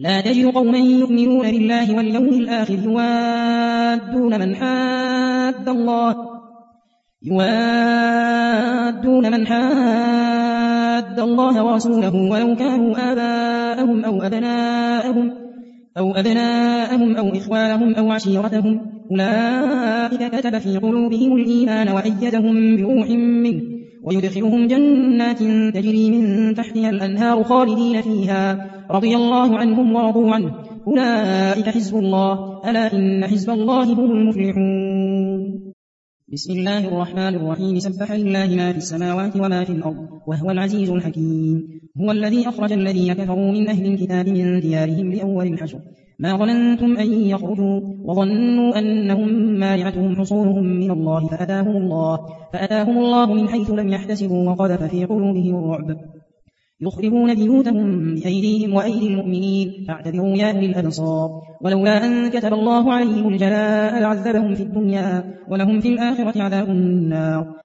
لا تجد قوما يؤمنون بالله واليوم الآخر يوادون من حاد الله ورسوله ولو كانوا آباءهم أو أبناءهم أو إخوانهم أو عشيرتهم أولئك كتب في قلوبهم الإيمان وأيدهم بروح منه ويدخلهم جنات تجري من تحتها الأنهار خالدين فيها رضي الله عنهم ورضوا عنه أولئك حزب الله ألا إن حزب الله هم المفلحون. بسم الله الرحمن الرحيم. سبح لله ما في السماوات وما في الأرض وهو العزيز الحكيم. هو الذي أخرج الذين كفروا من أهل الكتاب من ديارهم لأول الحشر ما ظننتم أن يخرجوا وظنوا أنهم مانعتهم حصونهم من الله فأتاهم الله من حيث لم يحتسبوا وقذف في قلوبهم الرعب يخربون بيوتهم بأيديهم وأيدي المؤمنين فاعتبروا يا أولي الأبصار. ولولا أن كتب الله عليهم الجلاء لعذبهم في الدنيا ولهم في الآخرة عذاب النار.